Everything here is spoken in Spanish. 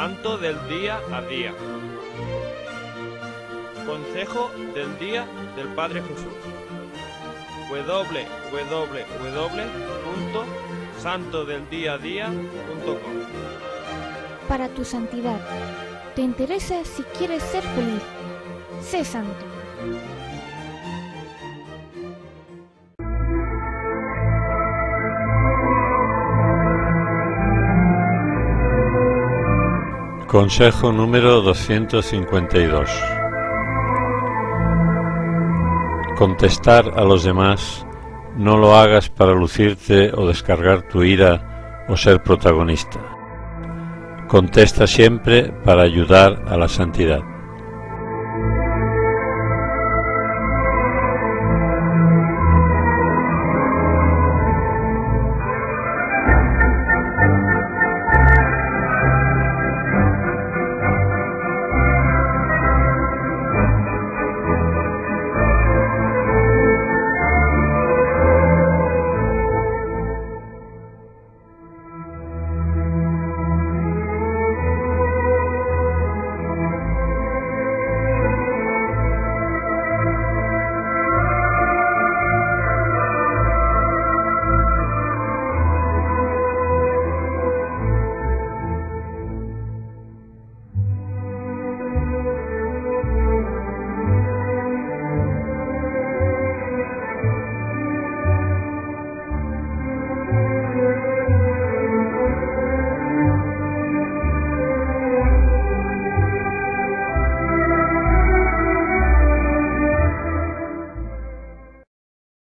Santo del día a día. Consejo del día del Padre Jesús. www.santodeldiaadía.com. Para tu santidad. ¿Te interesa si quieres ser feliz? Sé santo. Consejo número 252. Contestar a los demás no lo hagas para lucirte o descargar tu ira o ser protagonista. Contesta siempre para ayudar a la santidad.